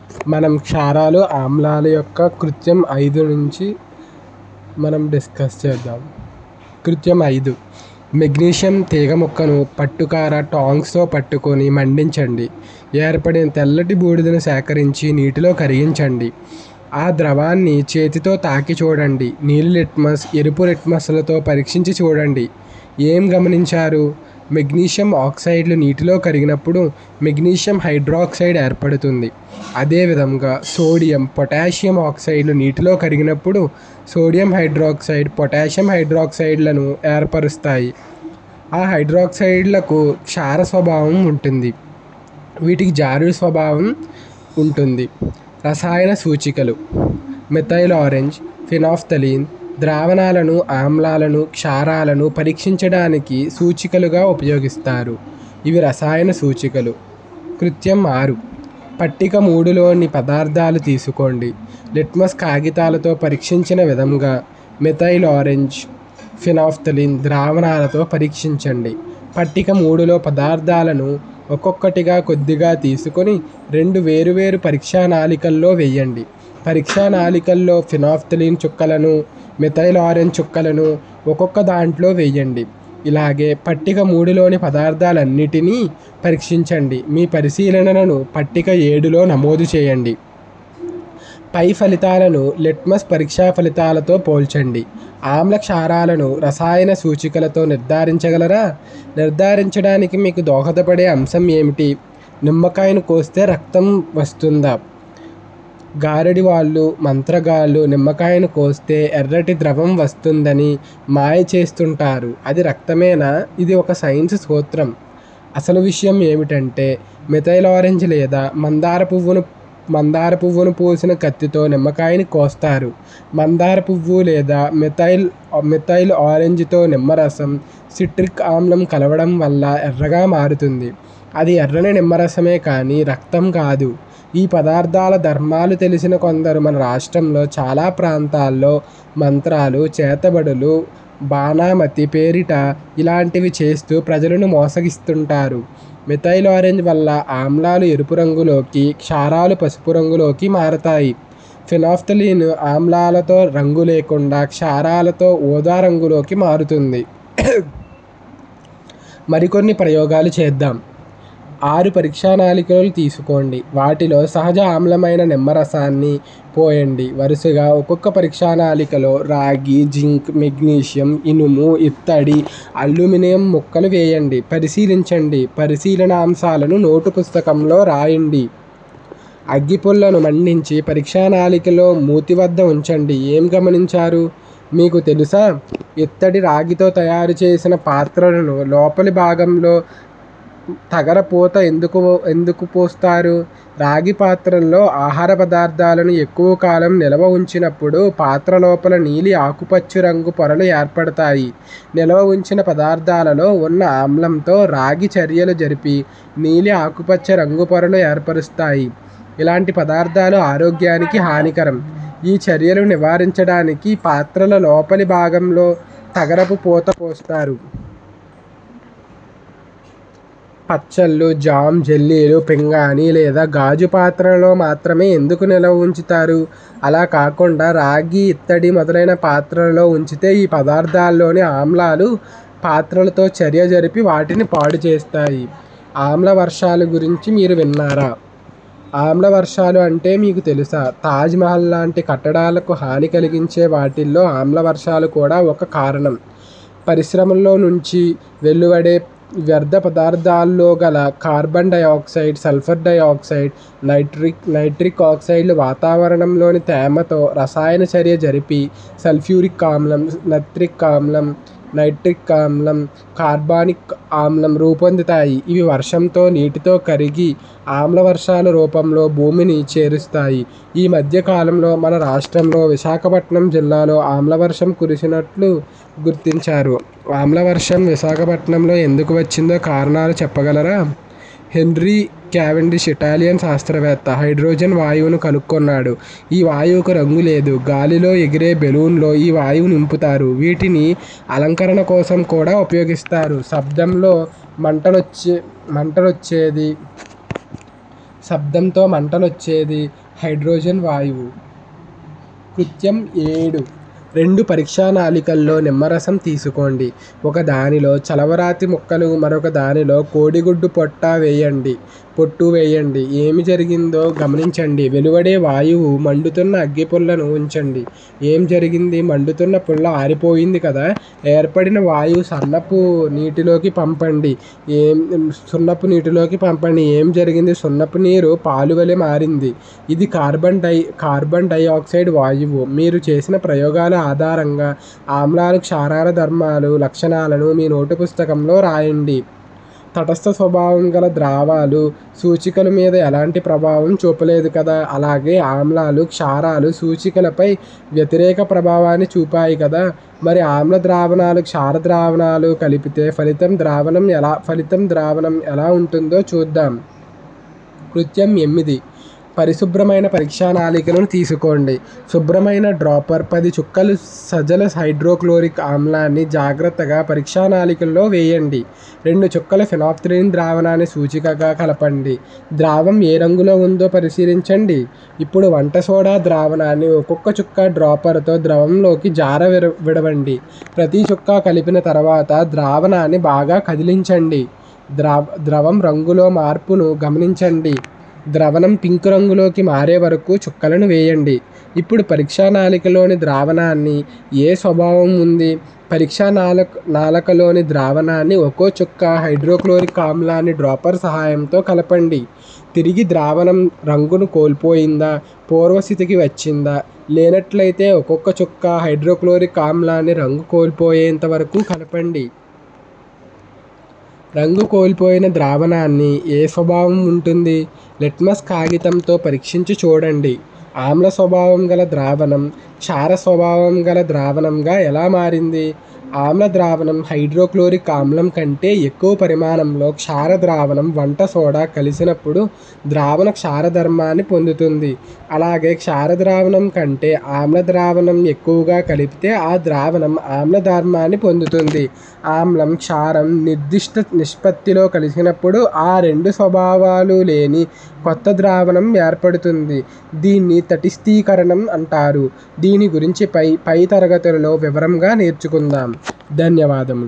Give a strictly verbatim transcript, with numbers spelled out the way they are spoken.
మనం క్షారాలు ఆమ్లాల యొక్క కృత్యం ఐదు నుంచి మనం డిస్కస్ చేద్దాం. కృత్యం ఐదు. మెగ్నీషియం తీగ ముక్కను పట్టుకార టాంగ్స్తో పట్టుకొని మండించండి. ఏర్పడిన తెల్లటి బూడిదను సేకరించి నీటిలో కరిగించండి. ఆ ద్రవాన్ని చేతితో తాకి చూడండి. నీలి లిట్మస్, ఎరుపు లిట్మస్లతో పరీక్షించి చూడండి. ఏం గమనించారు? మెగ్నీషియం ఆక్సైడ్లు నీటిలో కరిగినప్పుడు మెగ్నీషియం హైడ్రాక్సైడ్ ఏర్పడుతుంది. అదేవిధంగా సోడియం, పొటాషియం ఆక్సైడ్లు నీటిలో కరిగినప్పుడు సోడియం హైడ్రాక్సైడ్, పొటాషియం హైడ్రాక్సైడ్లను ఏర్పరుస్తాయి. ఆ హైడ్రాక్సైడ్లకు క్షార స్వభావం ఉంటుంది. వీటికి జారుడు స్వభావం ఉంటుంది. రసాయన సూచికలు. మిథైల్ ఆరెంజ్, ఫినాఫ్థలీన్ ద్రావణాలను, ఆమ్లాలను, క్షారాలను పరీక్షించడానికి సూచికలుగా ఉపయోగిస్తారు. ఇవి రసాయన సూచికలు. కృత్యం ఆరు. పట్టిక మూడులోని పదార్థాలు తీసుకోండి. లిట్మస్ కాగితాలతో పరీక్షించిన విధంగా మిథైల్ ఆరెంజ్, ఫినాఫ్థలీన్ ద్రావణాలతో పరీక్షించండి. పట్టిక మూడులో పదార్థాలను ఒక్కొక్కటిగా కొద్దిగా తీసుకొని రెండు వేరువేరు పరీక్షా నాళికల్లో వేయండి. పరీక్షా నాళికల్లో ఫినాఫ్థలీన్ చుక్కలను, మిథైల్ ఆరెంజ్ చుక్కలను ఒక్కొక్క దాంట్లో వేయండి. ఇలాగే పట్టిక మూడులోని పదార్థాలన్నిటినీ పరీక్షించండి. మీ పరిశీలనలను పట్టిక ఏడులో నమోదు చేయండి. పై ఫలితాలను లిట్మస్ పరీక్షా ఫలితాలతో పోల్చండి. ఆమ్ల క్షారాలను రసాయన సూచికలతో నిర్ధారించగలరా? నిర్ధారించడానికి మీకు దోహదపడే అంశం ఏమిటి? నిమ్మకాయను కోస్తే రక్తం వస్తుందా? గారడి వాళ్ళు, మంత్రగాళ్ళు నిమ్మకాయను కోస్తే ఎర్రటి ద్రవం వస్తుందని మాయ చేస్తుంటారు. అది రక్తమేనా? ఇది ఒక సైన్స్ సూత్రం. అసలు విషయం ఏమిటంటే మిథైల్ ఆరెంజ్ లేదా మందార పువ్వును మందార పువ్వును పూసిన కత్తితో నిమ్మకాయని కోస్తారు. మందార పువ్వు లేదా మిథైల్ మిథైల్ ఆరెంజ్తో నిమ్మరసం, సిట్రిక్ ఆమ్లం కలవడం వల్ల ఎర్రగా మారుతుంది. అది ఎర్రని నిమ్మరసమే కానీ రక్తం కాదు. ఈ పదార్థాల ధర్మాలు తెలిసిన కొందరు మన రాష్ట్రంలో చాలా ప్రాంతాల్లో మంత్రాలు, చేతబడులు, బాణామతి పేరిట ఇలాంటివి చేస్తూ ప్రజలను మోసగిస్తుంటారు. మిథైల్ ఆరెంజ్ వల్ల ఆమ్లాలు ఎరుపు రంగులోకి, క్షారాలు పసుపు రంగులోకి మారతాయి. ఫినాఫ్థలీన్ ఆమ్లాలతో రంగు లేకుండా క్షారాలతో ఊదా రంగులోకి మారుతుంది. మరికొన్ని ప్రయోగాలు చేద్దాం. ఆరు పరీక్షా నాళికలు తీసుకోండి. వాటిలో సహజ ఆమ్లమైన నిమ్మరసాన్ని పోయండి. వరుసగా ఒక్కొక్క పరీక్షా నాళికలో రాగి, జింక్, మెగ్నీషియం, ఇనుము, ఇత్తడి, అల్యూమినియం ముక్కలు వేయండి. పరిశీలించండి. పరిశీలనాంశాలను నోటు పుస్తకంలో రాయండి. అగ్గిపుల్లను మండించి పరీక్షా నాళికలో మూతి వద్ద ఉంచండి. ఏం గమనించారు? మీకు తెలుసా? ఇత్తడి, రాగితో తయారు చేసిన పాత్రలను లోపలి భాగంలో తగరపోత ఎందుకు ఎందుకు పోస్తారు? రాగి పాత్రల్లో ఆహార పదార్థాలను ఎక్కువ కాలం నిల్వ ఉంచినప్పుడు పాత్ర లోపల నీలి ఆకుపచ్చ రంగు పొరలు ఏర్పడతాయి. నిల్వ ఉంచిన పదార్థాలలో ఉన్న ఆమ్లంతో రాగి చర్యలు జరిపి నీలి ఆకుపచ్చ రంగు పొరలు ఏర్పరుస్తాయి. ఇలాంటి పదార్థాలు ఆరోగ్యానికి హానికరం. ఈ చర్యలు నివారించడానికి పాత్రల లోపలి భాగంలో తగరపు పూత పోస్తారు. పచ్చళ్ళు, జామ్, జెల్లీలు పింగాణీ లేదా గాజు పాత్రలలో మాత్రమే ఎందుకు నిల్వ ఉంచుతారు? అలా కాకుండా రాగి, ఇత్తడి మొదలైన పాత్రలలో ఉంచితే ఈ పదార్థాల్లోని ఆమ్లాలు పాత్రలతో చర్య జరిపి వాటిని పాడు చేస్తాయి. ఆమ్ల వర్షాల గురించి మీరు విన్నారా? ఆమ్ల వర్షాలు అంటే మీకు తెలుసా? తాజ్ మహల్ లాంటి కట్టడాలకు హాని కలిగించే వాటిల్లో ఆమ్ల వర్షాలు కూడా ఒక కారణం. పరిశ్రమల్లో నుంచి వెలువడే వ్యర్థ పదార్థాల్లో గల carbon dioxide, sulphur dioxide, nitric nitric ఆక్సైడ్లు వాతావరణంలోని తేమతో రసాయన చర్య జరిపి సల్ఫ్యూరిక్ ఆమ్లం, నత్రిక్ ఆమ్లం, నైట్రిక్ ఆమ్లం, కార్బానిక్ ఆమ్లం రూపొందుతాయి. ఇవి వర్షంతో, నీటితో కరిగి ఆమ్ల వర్షాల రూపంలో భూమిని చేరుస్తాయి. ఈ మధ్య కాలంలో మన రాష్ట్రంలో విశాఖపట్నం జిల్లాలో ఆమ్లవర్షం కురిసినట్లు గుర్తించారు. ఆమ్లవర్షం విశాఖపట్నంలో ఎందుకు వచ్చిందో కారణాలు చెప్పగలరా? హెన్రీ క్యావెండిష్ ఇటాలియన్ శాస్త్రవేత్త హైడ్రోజన్ వాయువును కనుగొన్నాడు. ఈ వాయువుకు రంగు లేదు. గాలిలో ఎగిరే బెలూన్లో ఈ వాయువు నింపుతారు. వీటిని అలంకరణ కోసం కూడా ఉపయోగిస్తారు. శబ్దంలో మంటలొచ్చే మంటలొచ్చేది శబ్దంతో మంటలొచ్చేది హైడ్రోజన్ వాయువు. కృత్యం ఏడు. రెండు పరీక్షా నాళికల్లో నిమ్మరసం తీసుకోండి. ఒక దానిలో చలవరాతి ముక్కలు, మరొక దానిలో కోడిగుడ్డు పొట్ట వేయండి పొట్టు వేయండి. ఏమి జరిగిందో గమనించండి. వెలువడే వాయువు మండుతున్న అగ్గిపుల్లను ఉంచండి. ఏం జరిగింది? మండుతున్న పుల్ల ఆరిపోయింది కదా. ఏర్పడిన వాయువు సన్నపు నీటిలోకి పంపండి. ఏం సున్నపు నీటిలోకి పంపండి. ఏం జరిగింది? సున్నపు నీరు పాలువలె మారింది. ఇది కార్బన్ డై కార్బన్ డైఆక్సైడ్ వాయువు. మీరు చేసిన ప్రయోగాల ఆధారంగా ఆమ్లాలు, క్షారాల ధర్మాలు, లక్షణాలను మీ నోటు పుస్తకంలో రాయండి. తటస్థ స్వభావం గల ద్రావాలు సూచికల మీద ఎలాంటి ప్రభావం చూపలేదు కదా. అలాగే ఆమ్లాలు, క్షారాలు సూచికలపై వ్యతిరేక ప్రభావాన్ని చూపాయి కదా. మరి ఆమ్ల ద్రావణాలు, క్షార ద్రావణాలు కలిపితే ఫలితం ద్రావణం ఎలా ఫలితం ద్రావణం ఎలా ఉంటుందో చూద్దాం. కృత్యం ఎనిమిది. పరిశుభ్రమైన పరీక్షా నాళికలను తీసుకోండి. శుభ్రమైన డ్రాపర్ పది చుక్కలు సజల హైడ్రోక్లోరిక్ ఆమ్లాన్ని జాగ్రత్తగా పరీక్షా నాళికల్లో వేయండి. రెండు చుక్కల ఫినాప్థలిన్ ద్రావణాన్ని సూచికగా కలపండి. ద్రావం ఏ రంగులో ఉందో పరిశీలించండి. ఇప్పుడు వంట సోడా ద్రావణాన్ని ఒక్కొక్క చుక్క డ్రాపర్తో ద్రవంలోకి జార విడవండి. ప్రతి చుక్క కలిపిన తర్వాత ద్రావణాన్ని బాగా కదిలించండి. ద్రావ ద్రవం రంగులో మార్పును గమనించండి. ద్రవణం పింక్ రంగులోకి మారే వరకు చుక్కలను వేయండి. ఇప్పుడు పరీక్షా నాళికలోని ద్రావణాన్ని ఏ స్వభావం ఉంది? పరీక్షా నాళక నాళకలోని ద్రావణాన్ని ఒక్కో చుక్క హైడ్రోక్లోరిక్ ఆమ్లాన్ని డ్రాపర్ సహాయంతో కలపండి. తిరిగి ద్రావణం రంగును కోల్పోయిందా, పూర్వస్థితికి వచ్చిందా? లేనట్లయితే ఒక్కొక్క చుక్క హైడ్రోక్లోరిక్ ఆమ్లాన్ని రంగు కోల్పోయేంత వరకు కలపండి. రంగు కోల్పోయిన ద్రావణాన్ని ఏ స్వభావం ఉంటుంది? లిట్మస్ కాగితంతో పరీక్షించి చూడండి. ఆమ్ల స్వభావం గల ద్రావణం క్షార స్వభావం గల ద్రావణంగా ఎలా మారింది? ఆమ్ల ద్రావణం హైడ్రోక్లోరిక్ ఆమ్లం కంటే ఎక్కువ పరిమాణంలో క్షార ద్రావణం, వంట సోడా కలిసినప్పుడు ద్రావణ క్షార ధర్మాన్ని పొందుతుంది. అలాగే క్షార ద్రావణం కంటే ఆమ్ల ద్రావణం ఎక్కువగా కలిపితే ఆ ద్రావణం ఆమ్ల ధర్మాన్ని పొందుతుంది. ఆమ్లం, క్షారం నిర్దిష్ట నిష్పత్తిలో కలిసినప్పుడు ఆ రెండు స్వభావాలు లేని కొత్త ద్రావణం ఏర్పడుతుంది. దీన్ని తటస్థీకరణం అంటారు. దీని గురించి పై పై తరగతులలో వివరంగా నేర్చుకుందాం. ధన్యవాదములు.